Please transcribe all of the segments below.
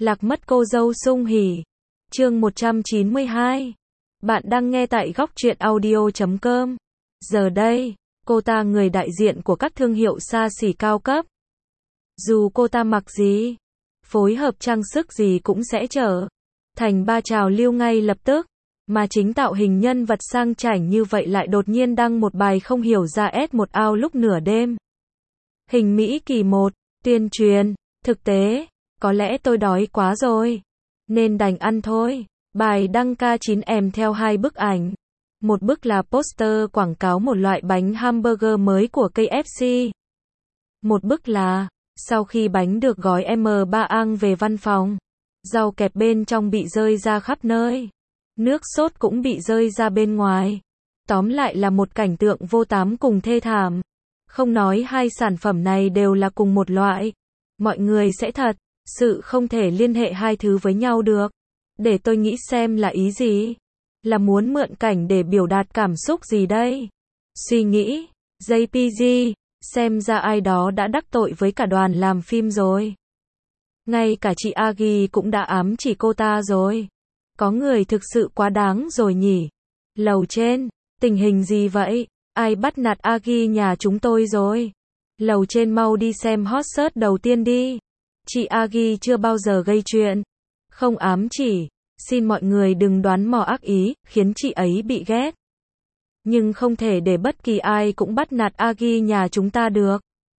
Lạc mất cô dâu Sung Hỉ. Chương 192. Bạn đang nghe tại góc truyện audio.com. Giờ đây, cô ta người đại diện của các thương hiệu xa xỉ cao cấp. Dù cô ta mặc gì, phối hợp trang sức gì cũng sẽ trở thành ba trào lưu ngay lập tức. Mà chính tạo hình nhân vật sang chảnh như vậy lại đột nhiên đăng một bài không hiểu ra S1 ao lúc nửa đêm. Hình Mỹ kỳ 1, tuyên truyền, thực tế, có lẽ tôi đói quá rồi, nên đành ăn thôi. Bài đăng K9M theo hai bức ảnh. Một bức là poster quảng cáo một loại bánh hamburger mới của KFC. Một bức là, sau khi bánh được gói M3 ang về văn phòng, rau kẹp bên trong bị rơi ra khắp nơi. Nước sốt cũng bị rơi ra bên ngoài. Tóm lại là một cảnh tượng vô tám cùng thê thảm. Không nói hai sản phẩm này đều là cùng một loại, mọi người sẽ thật sự không thể liên hệ hai thứ với nhau được. Để tôi nghĩ xem là ý gì? Là muốn mượn cảnh để biểu đạt cảm xúc gì đây? Suy nghĩ, JPG, xem ra ai đó đã đắc tội với cả đoàn làm phim rồi. Ngay cả chị Agi cũng đã ám chỉ cô ta rồi. Có người thực sự quá đáng rồi nhỉ? Lầu trên, tình hình gì vậy? Ai bắt nạt Agi nhà chúng tôi rồi? Lầu trên mau đi xem hot search đầu tiên đi. Chị Agi chưa bao giờ gây chuyện, không ám chỉ. Xin mọi người đừng đoán mò ác ý, khiến chị ấy bị ghét. Nhưng không thể để bất kỳ ai cũng bắt nạt Agi nhà chúng ta được.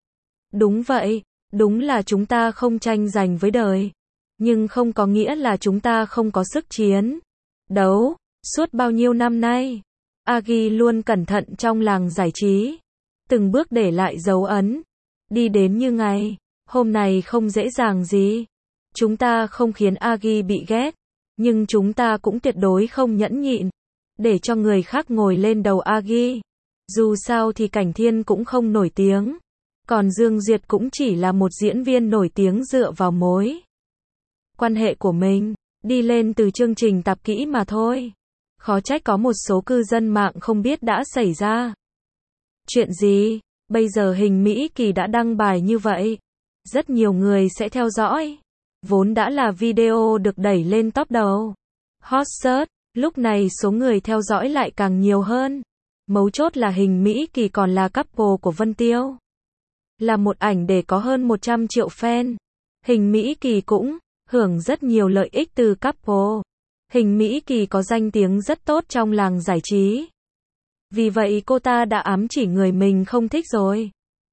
Đúng vậy, đúng là chúng ta không tranh giành với đời. Nhưng không có nghĩa là chúng ta không có sức chiến đấu. Suốt bao nhiêu năm nay, Agi luôn cẩn thận trong làng giải trí, từng bước để lại dấu ấn, đi đến như ngày hôm nay không dễ dàng gì. Chúng ta không khiến Agi bị ghét, nhưng chúng ta cũng tuyệt đối không nhẫn nhịn để cho người khác ngồi lên đầu Agi. Dù sao thì Cảnh Thiên cũng không nổi tiếng, còn Dương Duyệt cũng chỉ là một diễn viên nổi tiếng dựa vào mối quan hệ của mình, đi lên từ chương trình tạp kỹ mà thôi. Khó trách có một số cư dân mạng không biết đã xảy ra chuyện gì. Bây giờ Hình Mỹ Kỳ đã đăng bài như vậy, rất nhiều người sẽ theo dõi. Vốn đã là video được đẩy lên top đầu hot search, lúc này số người theo dõi lại càng nhiều hơn. Mấu chốt là Hình Mỹ Kỳ còn là couple của Vân Tiêu, là một ảnh để có hơn 100 triệu fan. Hình Mỹ Kỳ cũng hưởng rất nhiều lợi ích từ couple. Hình Mỹ Kỳ có danh tiếng rất tốt trong làng giải trí, vì vậy cô ta đã ám chỉ người mình không thích rồi.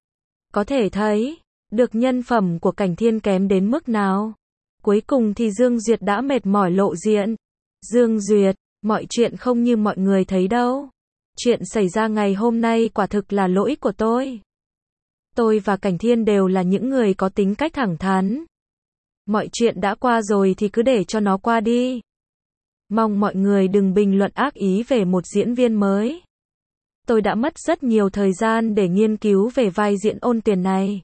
Có thể thấy được nhân phẩm của Cảnh Thiên kém đến mức nào. Cuối cùng thì Dương Duyệt đã mệt mỏi lộ diện. Dương Duyệt, mọi chuyện không như mọi người thấy đâu. Chuyện xảy ra ngày hôm nay quả thực là lỗi của tôi. Tôi và Cảnh Thiên đều là những người có tính cách thẳng thắn. Mọi chuyện đã qua rồi thì cứ để cho nó qua đi. Mong mọi người đừng bình luận ác ý về một diễn viên mới. Tôi đã mất rất nhiều thời gian để nghiên cứu về vai diễn Ôn Tuyền này.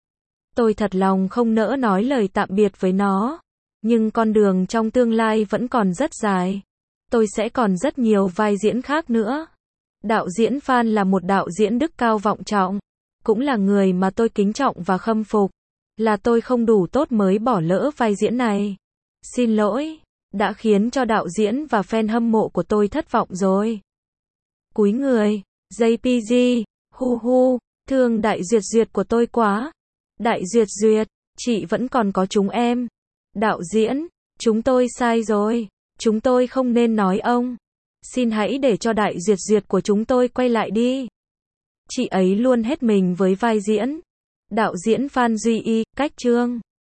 Tôi thật lòng không nỡ nói lời tạm biệt với nó. Nhưng con đường trong tương lai vẫn còn rất dài. Tôi sẽ còn rất nhiều vai diễn khác nữa. Đạo diễn Phan là một đạo diễn đức cao vọng trọng, cũng là người mà tôi kính trọng và khâm phục. Là tôi không đủ tốt mới bỏ lỡ vai diễn này. Xin lỗi, đã khiến cho đạo diễn và fan hâm mộ của tôi thất vọng rồi. Cúi người, JPG, hu hu, thương Đại Duyệt Duyệt của tôi quá. Đại Duyệt Duyệt, chị vẫn còn có chúng em. Đạo diễn, chúng tôi sai rồi. Chúng tôi không nên nói ông. Xin hãy để cho Đại Duyệt Duyệt của chúng tôi quay lại đi. Chị ấy luôn hết mình với vai diễn. Đạo diễn Phan Duy Y, cách chương.